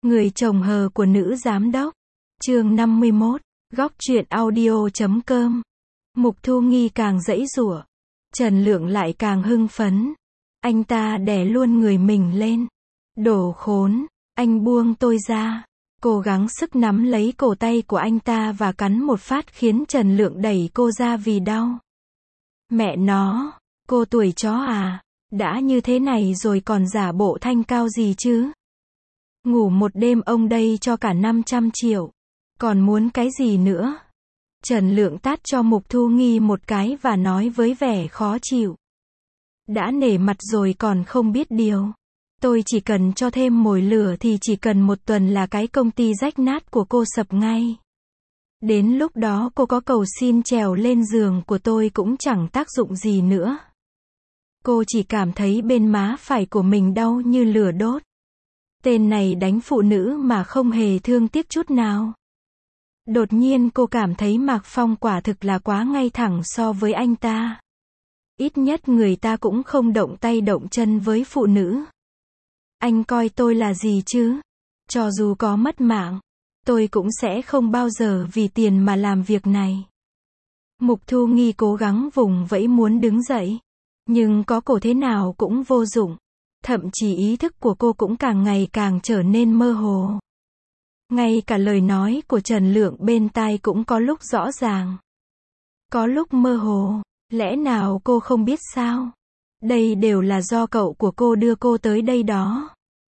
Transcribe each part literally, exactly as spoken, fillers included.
Người chồng hờ của nữ giám đốc. Chương năm mươi mốt. Góc truyện audio chấm com. Mục Thu Nghi càng giãy giụa, Trần Lượng lại càng hưng phấn. Anh ta đè luôn người mình lên. Đồ khốn, anh buông tôi ra. Cô gắng sức nắm lấy cổ tay của anh ta và cắn một phát khiến Trần Lượng đẩy cô ra vì đau. Mẹ nó, cô tuổi chó à, đã như thế này rồi còn giả bộ thanh cao gì chứ? Ngủ một đêm ông đây cho cả năm trăm triệu. Còn muốn cái gì nữa? Trần Lượng tát cho Mục Thu Nghi một cái và nói với vẻ khó chịu. Đã nể mặt rồi còn không biết điều. Tôi chỉ cần cho thêm mồi lửa thì chỉ cần một tuần là cái công ty rách nát của cô sập ngay. Đến lúc đó cô có cầu xin trèo lên giường của tôi cũng chẳng tác dụng gì nữa. Cô chỉ cảm thấy bên má phải của mình đau như lửa đốt. Tên này đánh phụ nữ mà không hề thương tiếc chút nào. Đột nhiên cô cảm thấy Mạc Phong quả thực là quá ngay thẳng so với anh ta. Ít nhất người ta cũng không động tay động chân với phụ nữ. Anh coi tôi là gì chứ? Cho dù có mất mạng, tôi cũng sẽ không bao giờ vì tiền mà làm việc này. Mục Thu Nghi cố gắng vùng vẫy muốn đứng dậy. Nhưng có cổ thế nào cũng vô dụng. Thậm chí ý thức của cô cũng càng ngày càng trở nên mơ hồ. Ngay cả lời nói của Trần Lượng bên tai cũng có lúc rõ ràng, có lúc mơ hồ. Lẽ nào cô không biết sao? Đây đều là do cậu của cô đưa cô tới đây đó.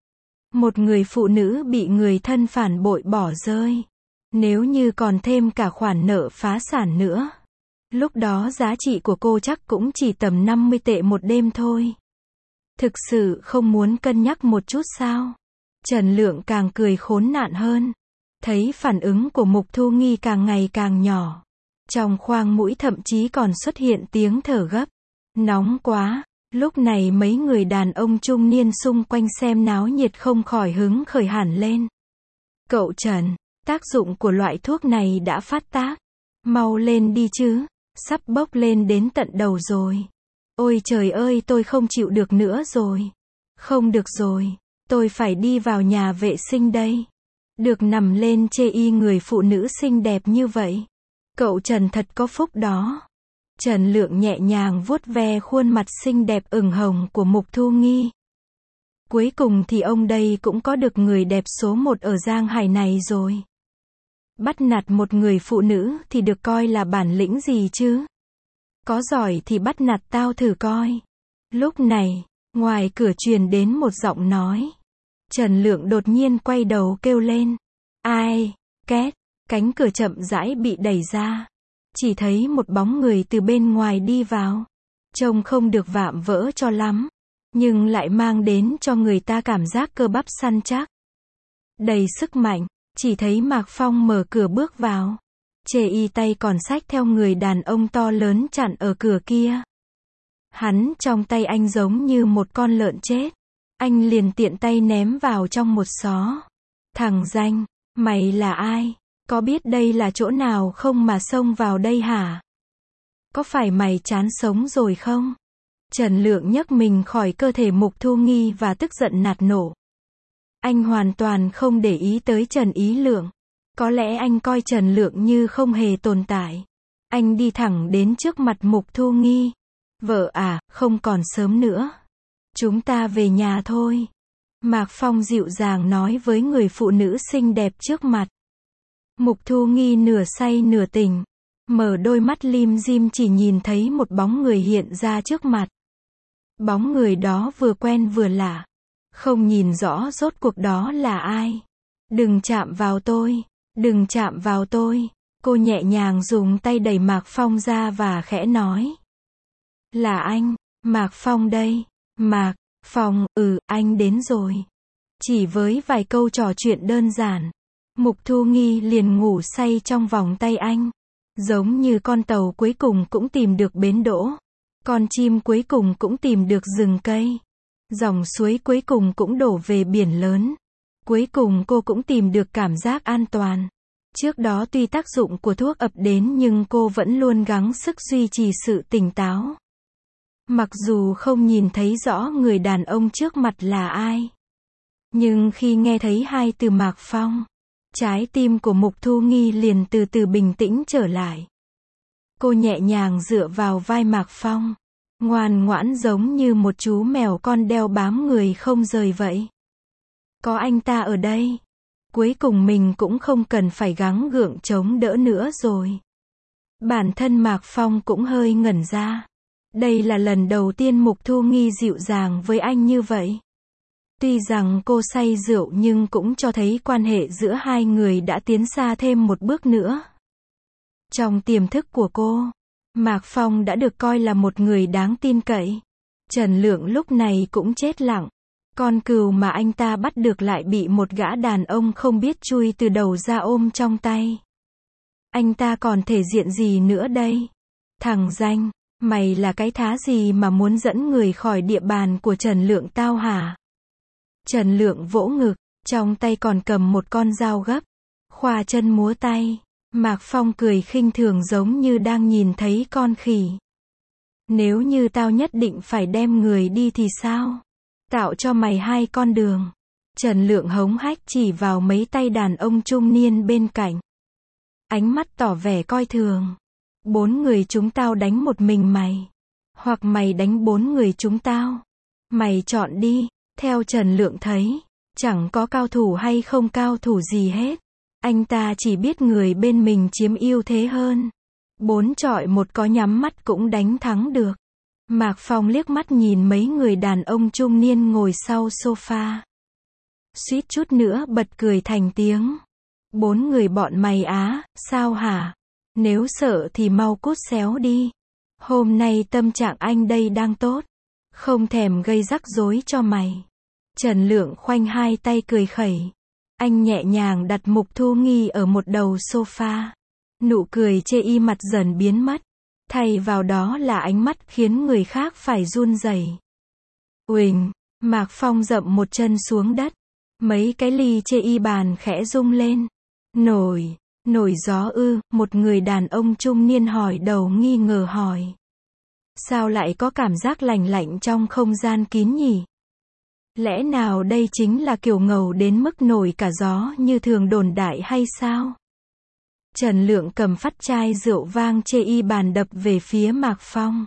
Một người phụ nữ bị người thân phản bội bỏ rơi. Nếu như còn thêm cả khoản nợ phá sản nữa, lúc đó giá trị của cô chắc cũng chỉ tầm năm mươi tệ một đêm thôi. Thực sự không muốn cân nhắc một chút sao? Trần Lượng càng cười khốn nạn hơn. Thấy phản ứng của Mục Thu Nghi càng ngày càng nhỏ. Trong khoang mũi thậm chí còn xuất hiện tiếng thở gấp. Nóng quá. Lúc này mấy người đàn ông trung niên xung quanh xem náo nhiệt không khỏi hứng khởi hẳn lên. Cậu Trần, tác dụng của loại thuốc này đã phát tác. Mau lên đi chứ. Sắp bốc lên đến tận đầu rồi. Ôi trời ơi, tôi không chịu được nữa rồi. Không được rồi. Tôi phải đi vào nhà vệ sinh đây. Được nằm lên chê y người phụ nữ xinh đẹp như vậy. Cậu Trần thật có phúc đó. Trần Lượng nhẹ nhàng vuốt ve khuôn mặt xinh đẹp ửng hồng của Mục Thu Nghi. Cuối cùng thì ông đây cũng có được người đẹp số một ở Giang Hải này rồi. Bắt nạt một người phụ nữ thì được coi là bản lĩnh gì chứ? Có giỏi thì bắt nạt tao thử coi. Lúc này, ngoài cửa truyền đến một giọng nói. Trần Lượng đột nhiên quay đầu kêu lên. Ai? Két. Cánh cửa chậm rãi bị đẩy ra. Chỉ thấy một bóng người từ bên ngoài đi vào. Trông không được vạm vỡ cho lắm, nhưng lại mang đến cho người ta cảm giác cơ bắp săn chắc, đầy sức mạnh. Chỉ thấy Mạc Phong mở cửa bước vào. Chê y tay còn xách theo người đàn ông to lớn chặn ở cửa kia. Hắn trong tay anh giống như một con lợn chết. Anh liền tiện tay ném vào trong một xó. Thằng danh, mày là ai? Có biết đây là chỗ nào không mà xông vào đây hả? Có phải mày chán sống rồi không? Trần Lượng nhấc mình khỏi cơ thể Mục Thu Nghi và tức giận nạt nổ. Anh hoàn toàn không để ý tới Trần Ý Lượng. Có lẽ anh coi Trần Lượng như không hề tồn tại. Anh đi thẳng đến trước mặt Mục Thu Nghi. Vợ à, không còn sớm nữa. Chúng ta về nhà thôi. Mạc Phong dịu dàng nói với người phụ nữ xinh đẹp trước mặt. Mục Thu Nghi nửa say nửa tỉnh. Mở đôi mắt lim dim chỉ nhìn thấy một bóng người hiện ra trước mặt. Bóng người đó vừa quen vừa lạ. Không nhìn rõ rốt cuộc đó là ai. Đừng chạm vào tôi. Đừng chạm vào tôi. Cô nhẹ nhàng dùng tay đẩy Mạc Phong ra và khẽ nói. Là anh, Mạc Phong đây. Mạc Phong, ừ, anh đến rồi. Chỉ với vài câu trò chuyện đơn giản, Mục Thu Nghi liền ngủ say trong vòng tay anh. Giống như con tàu cuối cùng cũng tìm được bến đỗ. Con chim cuối cùng cũng tìm được rừng cây. Dòng suối cuối cùng cũng đổ về biển lớn. Cuối cùng cô cũng tìm được cảm giác an toàn. Trước đó tuy tác dụng của thuốc ập đến nhưng cô vẫn luôn gắng sức duy trì sự tỉnh táo. Mặc dù không nhìn thấy rõ người đàn ông trước mặt là ai, Nhưng khi nghe thấy hai từ Mạc Phong, trái tim của Mục Thu Nghi liền từ từ bình tĩnh trở lại. Cô nhẹ nhàng dựa vào vai Mạc Phong, ngoan ngoãn giống như một chú mèo con đeo bám người không rời vậy. Có anh ta ở đây, cuối cùng mình cũng không cần phải gắng gượng chống đỡ nữa rồi. Bản thân Mạc Phong cũng hơi ngẩn ra. Đây là lần đầu tiên Mục Thu Nghi dịu dàng với anh như vậy. Tuy rằng cô say rượu nhưng cũng cho thấy quan hệ giữa hai người đã tiến xa thêm một bước nữa. Trong tiềm thức của cô, Mạc Phong đã được coi là một người đáng tin cậy. Trần Lượng lúc này cũng chết lặng. Con cừu mà anh ta bắt được lại bị một gã đàn ông không biết chui từ đầu ra ôm trong tay. Anh ta còn thể diện gì nữa đây? Thằng danh, mày là cái thá gì mà muốn dẫn người khỏi địa bàn của Trần Lượng tao hả? Trần Lượng vỗ ngực, trong tay còn cầm một con dao gấp, khoa chân múa tay. Mạc Phong cười khinh thường giống như đang nhìn thấy con khỉ. Nếu như tao nhất định phải đem người đi thì sao? Tạo cho mày hai con đường. Trần Lượng hống hách chỉ vào mấy tay đàn ông trung niên bên cạnh. Ánh mắt tỏ vẻ coi thường. Bốn người chúng tao đánh một mình mày. Hoặc mày đánh bốn người chúng tao. Mày chọn đi. Theo Trần Lượng thấy, chẳng có cao thủ hay không cao thủ gì hết. Anh ta chỉ biết người bên mình chiếm ưu thế hơn. Bốn chọi một có nhắm mắt cũng đánh thắng được. Mạc Phong liếc mắt nhìn mấy người đàn ông trung niên ngồi sau sofa. Suýt chút nữa bật cười thành tiếng. Bốn người bọn mày á, sao hả? Nếu sợ thì mau cút xéo đi. Hôm nay tâm trạng anh đây đang tốt. Không thèm gây rắc rối cho mày. Trần Lượng khoanh hai tay cười khẩy. Anh nhẹ nhàng đặt Mục Thu Nghi ở một đầu sofa. Nụ cười chê y mặt dần biến mất. Thay vào đó là ánh mắt khiến người khác phải run rẩy. Uỳnh, Mạc Phong dậm một chân xuống đất. Mấy cái ly chê y bàn khẽ rung lên. Nổi, nổi gió ư, một người đàn ông trung niên hỏi đầu nghi ngờ hỏi. Sao lại có cảm giác lạnh lạnh trong không gian kín nhỉ? Lẽ nào đây chính là kiểu ngầu đến mức nổi cả gió như thường đồn đại hay sao? Trần Lượng cầm phát chai rượu vang chê y bàn đập về phía Mạc Phong.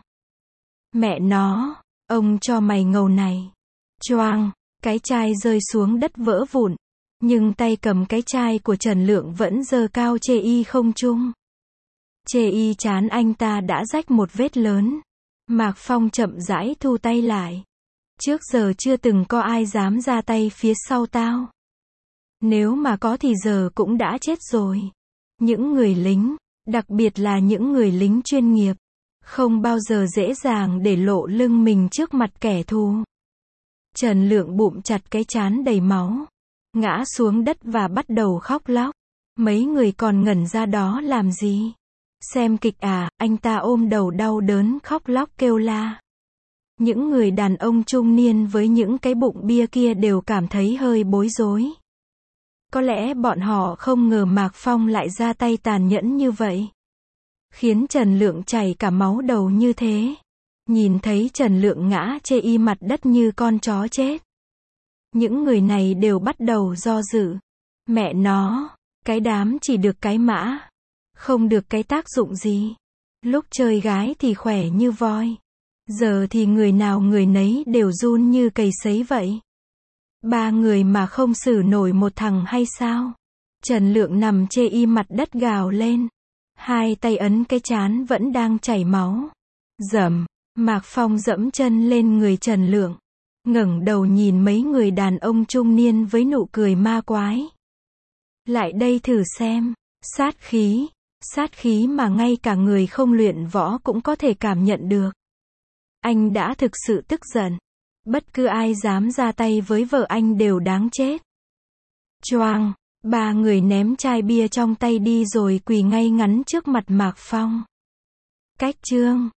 Mẹ nó, ông cho mày ngầu này. Choang, cái chai rơi xuống đất vỡ vụn. Nhưng tay cầm cái chai của Trần Lượng vẫn giơ cao chê y không trung. Chê y chán anh ta đã rách một vết lớn. Mạc Phong chậm rãi thu tay lại. Trước giờ chưa từng có ai dám ra tay phía sau tao. Nếu mà có thì giờ cũng đã chết rồi. Những người lính, đặc biệt là những người lính chuyên nghiệp, không bao giờ dễ dàng để lộ lưng mình trước mặt kẻ thù. Trần Lượng bụm chặt cái trán đầy máu, ngã xuống đất và bắt đầu khóc lóc. Mấy người còn ngẩn ra đó làm gì? Xem kịch à? Anh ta ôm đầu đau đớn khóc lóc kêu la. Những người đàn ông trung niên với những cái bụng bia kia đều cảm thấy hơi bối rối. Có lẽ bọn họ không ngờ Mạc Phong lại ra tay tàn nhẫn như vậy. Khiến Trần Lượng chảy cả máu đầu như thế. Nhìn thấy Trần Lượng ngã chê y mặt đất như con chó chết. Những người này đều bắt đầu do dự. Mẹ nó, cái đám chỉ được cái mã. Không được cái tác dụng gì. Lúc chơi gái thì khỏe như voi. Giờ thì người nào người nấy đều run như cầy sấy vậy. Ba người mà không xử nổi một thằng hay sao? Trần Lượng nằm chê y mặt đất gào lên. Hai tay ấn cái trán vẫn đang chảy máu. Dầm, Mạc Phong dẫm chân lên người Trần Lượng. Ngẩng đầu nhìn mấy người đàn ông trung niên với nụ cười ma quái. Lại đây thử xem. Sát khí. Sát khí mà ngay cả người không luyện võ cũng có thể cảm nhận được. Anh đã thực sự tức giận. Bất cứ ai dám ra tay với vợ anh đều đáng chết. Choang, ba người ném chai bia trong tay đi rồi quỳ ngay ngắn trước mặt Mạc Phong. Cách chương